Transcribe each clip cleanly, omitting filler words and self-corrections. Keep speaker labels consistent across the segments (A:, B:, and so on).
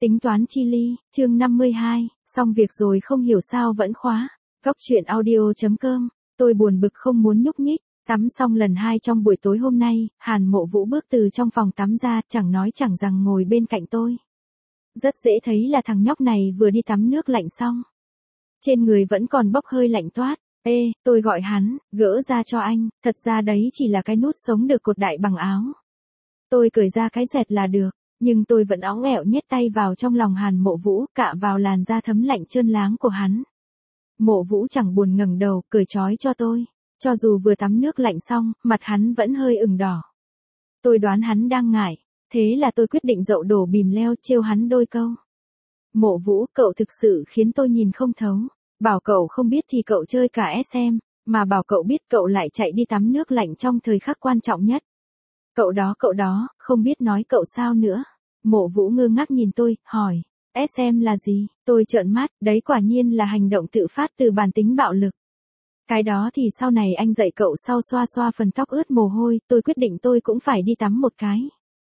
A: Tính toán chi ly, chương 52, xong việc rồi không hiểu sao vẫn khóa. Góc chuyện audio.com, tôi buồn bực không muốn nhúc nhích. Tắm xong lần 2 trong buổi tối hôm nay, Hàn Mộ Vũ bước từ trong phòng tắm ra, chẳng nói chẳng rằng ngồi bên cạnh tôi. Rất dễ thấy là thằng nhóc này vừa đi tắm nước lạnh xong. Trên người vẫn còn bốc hơi lạnh toát. Ê, tôi gọi hắn, gỡ ra cho anh, thật ra đấy chỉ là cái nút sống được cột đại bằng áo. Tôi cởi ra cái xoẹt là được. Nhưng tôi vẫn óng ẹo nhét tay vào trong lòng Hàn Mộ Vũ, cạ vào làn da thấm lạnh trơn láng của hắn. Mộ Vũ chẳng buồn ngẩng đầu, cởi trói cho tôi. Cho dù vừa tắm nước lạnh xong, mặt hắn vẫn hơi ửng đỏ. Tôi đoán hắn đang ngại, thế là tôi quyết định dậu đổ bìm leo trêu hắn đôi câu. Mộ Vũ, cậu thực sự khiến tôi nhìn không thấu. Bảo cậu không biết thì cậu chơi cả SM, mà bảo cậu biết cậu lại chạy đi tắm nước lạnh trong thời khắc quan trọng nhất. Cậu đó, không biết nói cậu sao nữa. Mộ Vũ ngơ ngác nhìn tôi, hỏi, SM là gì? Tôi trợn mắt, đấy quả nhiên là hành động tự phát từ bản tính bạo lực. Cái đó thì sau này anh dạy cậu sau. Xoa xoa phần tóc ướt mồ hôi, tôi quyết định tôi cũng phải đi tắm một cái.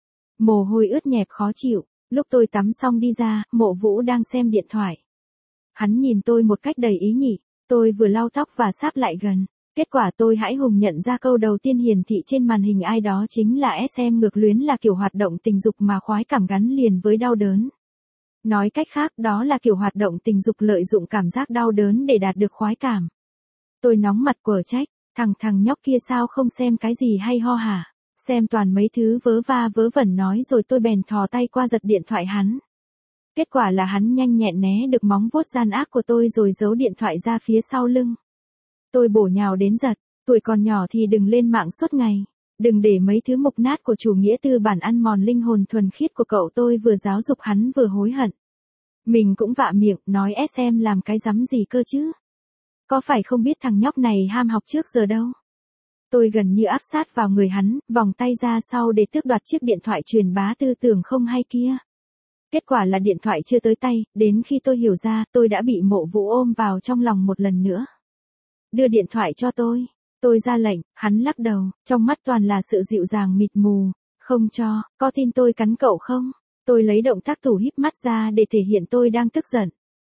A: Mồ hôi ướt nhẹp khó chịu, lúc tôi tắm xong đi ra, Mộ Vũ đang xem điện thoại. Hắn nhìn tôi một cách đầy ý nhị, tôi vừa lau tóc và sáp lại gần. Kết quả tôi hãi hùng nhận ra câu đầu tiên hiển thị trên màn hình ai đó chính là SM. Ngược luyến là kiểu hoạt động tình dục mà khoái cảm gắn liền với đau đớn. Nói cách khác, đó là kiểu hoạt động tình dục lợi dụng cảm giác đau đớn để đạt được khoái cảm. Tôi nóng mặt quở trách, thằng nhóc kia sao không xem cái gì hay ho hả? Xem toàn mấy thứ vớ va vớ vẩn nói rồi tôi bèn thò tay qua giật điện thoại hắn. Kết quả là hắn nhanh nhẹn né được móng vuốt gian ác của tôi rồi giấu điện thoại ra phía sau lưng. Tôi bổ nhào đến giật, tuổi còn nhỏ thì đừng lên mạng suốt ngày. Đừng để mấy thứ mục nát của chủ nghĩa tư bản ăn mòn linh hồn thuần khiết của cậu. Tôi vừa giáo dục hắn vừa hối hận. Mình cũng vạ miệng, nói SM làm cái rắm gì cơ chứ? Có phải không biết thằng nhóc này ham học trước giờ đâu? Tôi gần như áp sát vào người hắn, vòng tay ra sau để tước đoạt chiếc điện thoại truyền bá tư tưởng không hay kia. Kết quả là điện thoại chưa tới tay, đến khi tôi hiểu ra, tôi đã bị Mộ Vũ ôm vào trong lòng một lần nữa. Đưa điện thoại cho tôi. Tôi ra lệnh, hắn lắc đầu, trong mắt toàn là sự dịu dàng mịt mù. Không cho, có tin tôi cắn cậu không? Tôi lấy động tác thủ híp mắt ra để thể hiện tôi đang tức giận.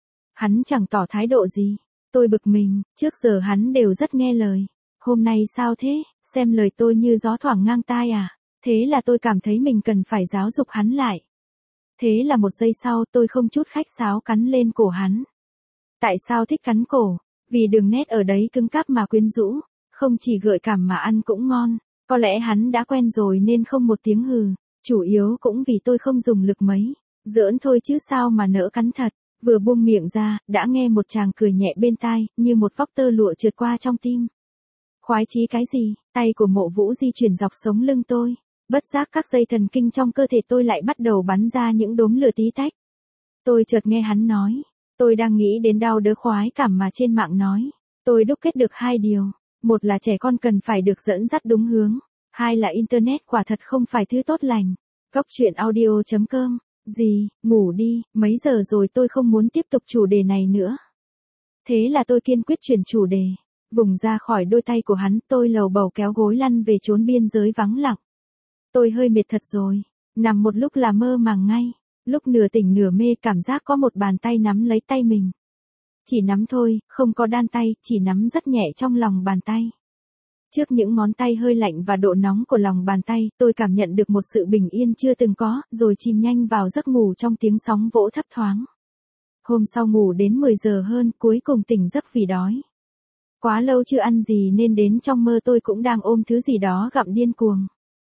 A: Hắn chẳng tỏ thái độ gì. Tôi bực mình, trước giờ hắn đều rất nghe lời. Hôm nay sao thế, xem lời tôi như gió thoảng ngang tai à? Thế là tôi cảm thấy mình cần phải giáo dục hắn lại. Thế là 1 giây sau tôi không chút khách sáo cắn lên cổ hắn. Tại sao thích cắn cổ? Vì đường nét ở đấy cứng cáp mà quyến rũ, không chỉ gợi cảm mà ăn cũng ngon. Có lẽ hắn đã quen rồi nên không một tiếng hừ, chủ yếu cũng vì tôi không dùng lực mấy. Giỡn thôi chứ sao mà nỡ cắn thật. Vừa buông miệng ra, đã nghe một chàng cười nhẹ bên tai, như một vóc tơ lụa trượt qua trong tim. Khoái chí cái gì? Tay của Mộ Vũ di chuyển dọc sống lưng tôi. Bất giác các dây thần kinh trong cơ thể tôi lại bắt đầu bắn ra những đốm lửa tí tách. Tôi chợt nghe hắn nói. Tôi đang nghĩ đến đau đớn khoái cảm mà trên mạng nói. Tôi đúc kết được 2 điều. Một là trẻ con cần phải được dẫn dắt đúng hướng. 2 là Internet quả thật không phải thứ tốt lành. Góc chuyện audio.com. Gì, ngủ đi, mấy giờ rồi? Tôi không muốn tiếp tục chủ đề này nữa. Thế là tôi kiên quyết chuyển chủ đề. Vùng ra khỏi đôi tay của hắn, tôi lầu bầu kéo gối lăn về chốn biên giới vắng lặng. Tôi hơi mệt thật rồi. Nằm một lúc là mơ màng ngay. Lúc nửa tỉnh nửa mê cảm giác có một bàn tay nắm lấy tay mình. Chỉ nắm thôi, không có đan tay, chỉ nắm rất nhẹ trong lòng bàn tay. Trước những ngón tay hơi lạnh và độ nóng của lòng bàn tay, tôi cảm nhận được một sự bình yên chưa từng có, rồi chìm nhanh vào giấc ngủ trong tiếng sóng vỗ thấp thoáng. Hôm sau ngủ đến 10 giờ hơn, cuối cùng tỉnh giấc vì đói. Quá lâu chưa ăn gì nên đến trong mơ tôi cũng đang ôm thứ gì đó gặm điên cuồng.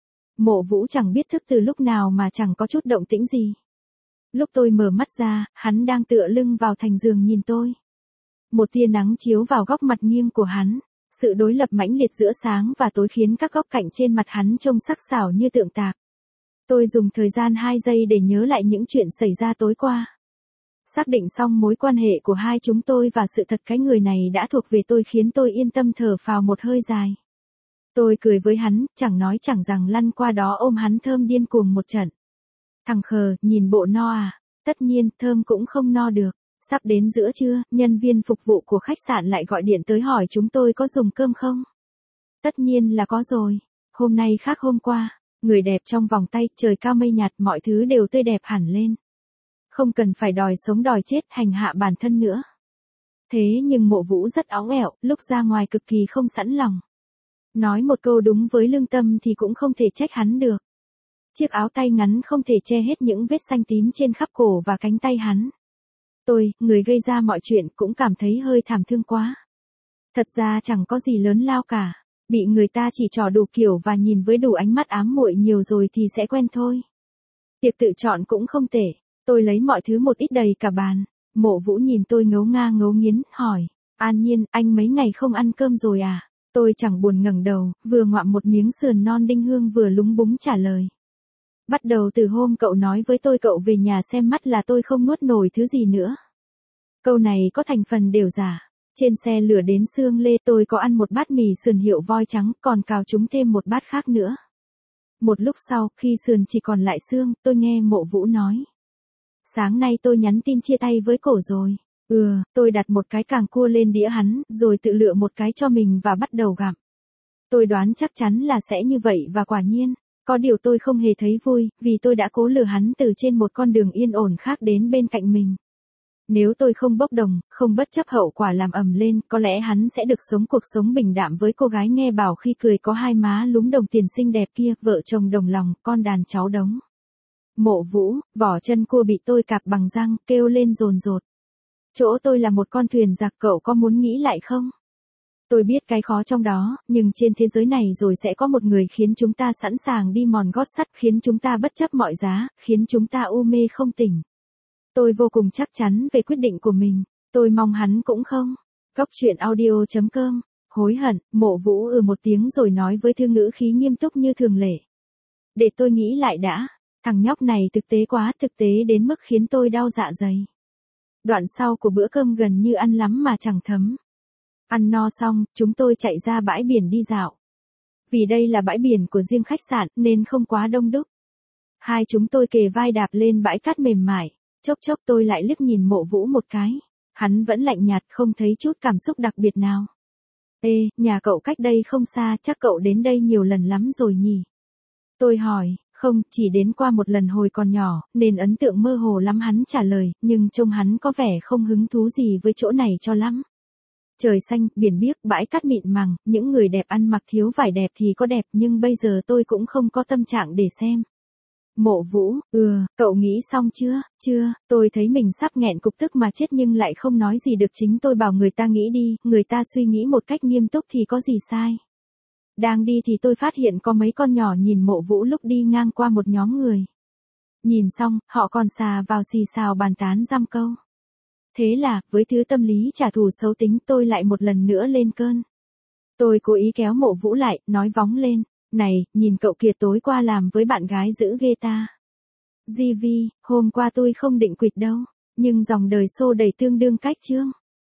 A: Mộ Vũ chẳng biết thức từ lúc nào mà chẳng có chút động tĩnh gì. Lúc tôi mở mắt ra, hắn đang tựa lưng vào thành giường nhìn tôi. Một tia nắng chiếu vào góc mặt nghiêng của hắn. Sự đối lập mãnh liệt giữa sáng và tối khiến các góc cạnh trên mặt hắn trông sắc sảo như tượng tạc. Tôi dùng thời gian 2 giây để nhớ lại những chuyện xảy ra tối qua. Xác định xong mối quan hệ của hai chúng tôi và sự thật cái người này đã thuộc về tôi khiến tôi yên tâm thở phào một hơi dài. Tôi cười với hắn, chẳng nói chẳng rằng lăn qua đó ôm hắn thơm điên cuồng một trận. Thằng khờ, nhìn bộ no à? Tất nhiên, thơm cũng không no được. Sắp đến giữa trưa, nhân viên phục vụ của khách sạn lại gọi điện tới hỏi chúng tôi có dùng cơm không? Tất nhiên là có rồi. Hôm nay khác hôm qua. Người đẹp trong vòng tay, trời cao mây nhạt, mọi thứ đều tươi đẹp hẳn lên. Không cần phải đòi sống đòi chết hành hạ bản thân nữa. Thế nhưng Mộ Vũ rất óng ẻo, lúc ra ngoài cực kỳ không sẵn lòng. Nói một câu đúng với lương tâm thì cũng không thể trách hắn được. Chiếc áo tay ngắn không thể che hết những vết xanh tím trên khắp cổ và cánh tay hắn. Tôi, người gây ra mọi chuyện, cũng cảm thấy hơi thảm thương quá. Thật ra chẳng có gì lớn lao cả. Bị người ta chỉ trỏ đủ kiểu và nhìn với đủ ánh mắt ám muội nhiều rồi thì sẽ quen thôi. Tiệc tự chọn cũng không tệ. Tôi lấy mọi thứ một ít đầy cả bàn. Mộ Vũ nhìn tôi ngấu nga ngấu nghiến, hỏi. An Nhiên, anh mấy ngày không ăn cơm rồi à? Tôi chẳng buồn ngẩng đầu, vừa ngoạm một miếng sườn non đinh hương vừa lúng búng trả lời. Bắt đầu từ hôm cậu nói với tôi cậu về nhà xem mắt là tôi không nuốt nổi thứ gì nữa. Câu này có thành phần đều giả. Trên xe lửa đến Sương Lê tôi có ăn một bát mì sườn hiệu voi trắng, còn cào chúng thêm một bát khác nữa. Một lúc sau, khi sườn chỉ còn lại xương, tôi nghe Mộ Vũ nói. Sáng nay tôi nhắn tin chia tay với cổ rồi. Tôi đặt một cái càng cua lên đĩa hắn, rồi tự lựa một cái cho mình và bắt đầu gặm. Tôi đoán chắc chắn là sẽ như vậy và quả nhiên. Có điều tôi không hề thấy vui, vì tôi đã cố lừa hắn từ trên một con đường yên ổn khác đến bên cạnh mình. Nếu tôi không bốc đồng, không bất chấp hậu quả làm ầm lên, có lẽ hắn sẽ được sống cuộc sống bình đạm với cô gái nghe bảo khi cười có hai má lúm đồng tiền xinh đẹp kia, vợ chồng đồng lòng, con đàn cháu đống. Mộ Vũ, vỏ chân cua bị tôi cạp bằng răng, kêu lên dồn dột. Chỗ tôi là một con thuyền giặc, cậu có muốn nghĩ lại không? Tôi biết cái khó trong đó, nhưng trên thế giới này rồi sẽ có một người khiến chúng ta sẵn sàng đi mòn gót sắt, khiến chúng ta bất chấp mọi giá, khiến chúng ta u mê không tỉnh. Tôi vô cùng chắc chắn về quyết định của mình, tôi mong hắn cũng không. Góc truyện audio.com, hối hận, Mộ Vũ một tiếng rồi nói với thư ngữ khí nghiêm túc như thường lệ. Để tôi nghĩ lại đã, thằng nhóc này thực tế quá, thực tế đến mức khiến tôi đau dạ dày. Đoạn sau của bữa cơm gần như ăn lắm mà chẳng thấm. Ăn no xong, chúng tôi chạy ra bãi biển đi dạo. Vì đây là bãi biển của riêng khách sạn nên không quá đông đúc. Hai chúng tôi kề vai đạp lên bãi cát mềm mại. Chốc chốc tôi lại liếc nhìn Mộ Vũ một cái. Hắn vẫn lạnh nhạt, không thấy chút cảm xúc đặc biệt nào. Ê, nhà cậu cách đây không xa, chắc cậu đến đây nhiều lần lắm rồi nhỉ? Tôi hỏi, không, chỉ đến qua một lần hồi còn nhỏ, nên ấn tượng mơ hồ lắm, hắn trả lời, nhưng trông hắn có vẻ không hứng thú gì với chỗ này cho lắm. Trời xanh, biển biếc, bãi cát mịn màng, những người đẹp ăn mặc thiếu vải đẹp thì có đẹp, nhưng bây giờ tôi cũng không có tâm trạng để xem. Mộ Vũ, cậu nghĩ xong chưa? Chưa, tôi thấy mình sắp nghẹn cục tức mà chết nhưng lại không nói gì được, chính tôi bảo người ta nghĩ đi, người ta suy nghĩ một cách nghiêm túc thì có gì sai. Đang đi thì tôi phát hiện có mấy con nhỏ nhìn Mộ Vũ lúc đi ngang qua một nhóm người. Nhìn xong, họ còn xà vào xì xào bàn tán dăm câu. Thế là, với thứ tâm lý trả thù xấu tính, tôi lại một lần nữa lên cơn. Tôi cố ý kéo Mộ Vũ lại, nói vóng lên. Này, nhìn cậu kia tối qua làm với bạn gái dữ ghê ta. GV, hôm qua tôi không định quỵt đâu, nhưng dòng đời xô đẩy tương đương cách chương.